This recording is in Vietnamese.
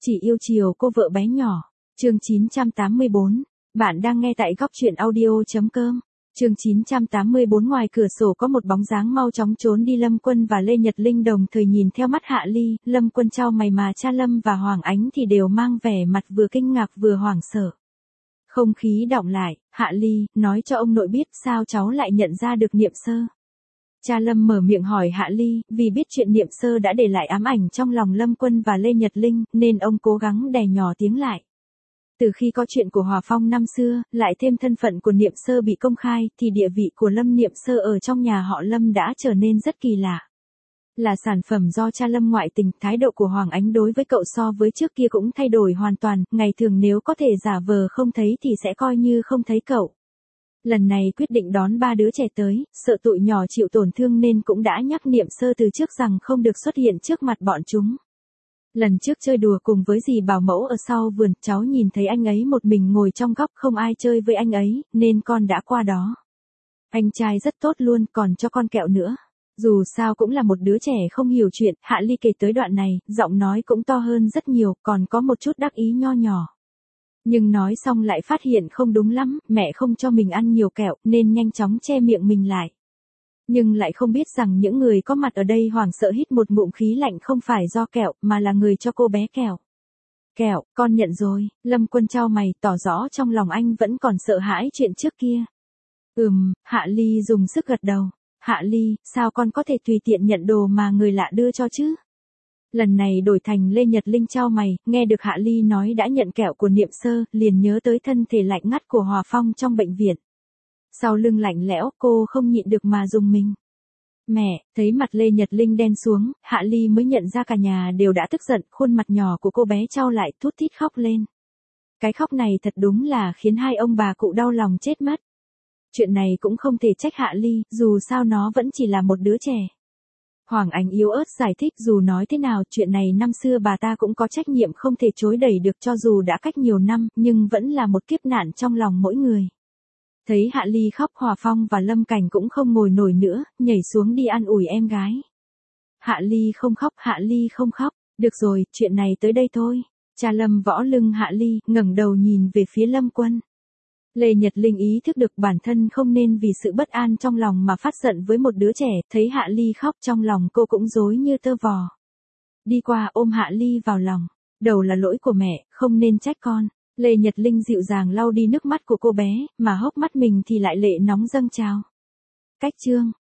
Chỉ yêu chiều cô vợ bé nhỏ. Chương 984. Bạn đang nghe tại góc truyện audio.com. Chương 984. Ngoài cửa sổ có một bóng dáng mau chóng trốn đi. Lâm Quân và Lê Nhật Linh đồng thời nhìn theo mắt Hạ Ly. Lâm Quân chau mày mà cha Lâm và Hoàng Ánh thì đều mang vẻ mặt vừa kinh ngạc vừa hoảng sợ. Không khí đọng lại. Hạ Ly nói cho ông nội biết sao cháu lại nhận ra được Niệm Sơ. Cha Lâm mở miệng hỏi Hạ Ly, vì biết chuyện Niệm Sơ đã để lại ám ảnh trong lòng Lâm Quân và Lê Nhật Linh, nên ông cố gắng đè nhỏ tiếng lại. Từ khi có chuyện của Hòa Phong năm xưa, lại thêm thân phận của Niệm Sơ bị công khai, thì địa vị của Lâm Niệm Sơ ở trong nhà họ Lâm đã trở nên rất kỳ lạ. Là sản phẩm do cha Lâm ngoại tình, thái độ của Hoàng Ánh đối với cậu so với trước kia cũng thay đổi hoàn toàn, ngày thường nếu có thể giả vờ không thấy thì sẽ coi như không thấy cậu. Lần này quyết định đón 3 đứa trẻ tới, sợ tụi nhỏ chịu tổn thương nên cũng đã nhắc Niệm Sơ từ trước rằng không được xuất hiện trước mặt bọn chúng. Lần trước chơi đùa cùng với dì bảo mẫu ở sau vườn, cháu nhìn thấy anh ấy một mình ngồi trong góc không ai chơi với anh ấy, nên con đã qua đó. Anh trai rất tốt luôn, còn cho con kẹo nữa. Dù sao cũng là một đứa trẻ không hiểu chuyện, Hạ Ly kể tới đoạn này, giọng nói cũng to hơn rất nhiều, còn có một chút đắc ý nho nhỏ. Nhưng nói xong lại phát hiện không đúng lắm, mẹ không cho mình ăn nhiều kẹo nên nhanh chóng che miệng mình lại. Nhưng lại không biết rằng những người có mặt ở đây hoảng sợ hít một ngụm khí lạnh không phải do kẹo mà là người cho cô bé kẹo. Kẹo, con nhận rồi. Lâm Quân chau mày tỏ rõ trong lòng anh vẫn còn sợ hãi chuyện trước kia. Hạ Ly dùng sức gật đầu. Hạ Ly, sao con có thể tùy tiện nhận đồ mà người lạ đưa cho chứ? Lần này đổi thành Lê Nhật Linh chau mày, nghe được Hạ Ly nói đã nhận kẹo của Niệm Sơ, liền nhớ tới thân thể lạnh ngắt của Hòa Phong trong bệnh viện. Sau lưng lạnh lẽo, cô không nhịn được mà rùng mình. Mẹ, thấy mặt Lê Nhật Linh đen xuống, Hạ Ly mới nhận ra cả nhà đều đã tức giận, khuôn mặt nhỏ của cô bé chau lại thút thít khóc lên. Cái khóc này thật đúng là khiến hai ông bà cụ đau lòng chết mất. Chuyện này cũng không thể trách Hạ Ly, dù sao nó vẫn chỉ là một đứa trẻ. Hoàng Ánh yếu ớt giải thích dù nói thế nào chuyện này năm xưa bà ta cũng có trách nhiệm không thể chối đẩy được cho dù đã cách nhiều năm nhưng vẫn là một kiếp nạn trong lòng mỗi người. Thấy Hạ Ly khóc Hòa Phong và Lâm Cảnh cũng không ngồi nổi nữa, nhảy xuống đi an ủi em gái. Hạ Ly không khóc, Hạ Ly không khóc, được rồi, chuyện này tới đây thôi. Cha Lâm võ lưng Hạ Ly, ngẩng đầu nhìn về phía Lâm Quân. Lê Nhật Linh ý thức được bản thân không nên vì sự bất an trong lòng mà phát giận với một đứa trẻ, thấy Hạ Ly khóc trong lòng cô cũng rối như tơ vò. Đi qua ôm Hạ Ly vào lòng, đầu là lỗi của mẹ, không nên trách con. Lê Nhật Linh dịu dàng lau đi nước mắt của cô bé, mà hốc mắt mình thì lại lệ nóng dâng trào. Cách chương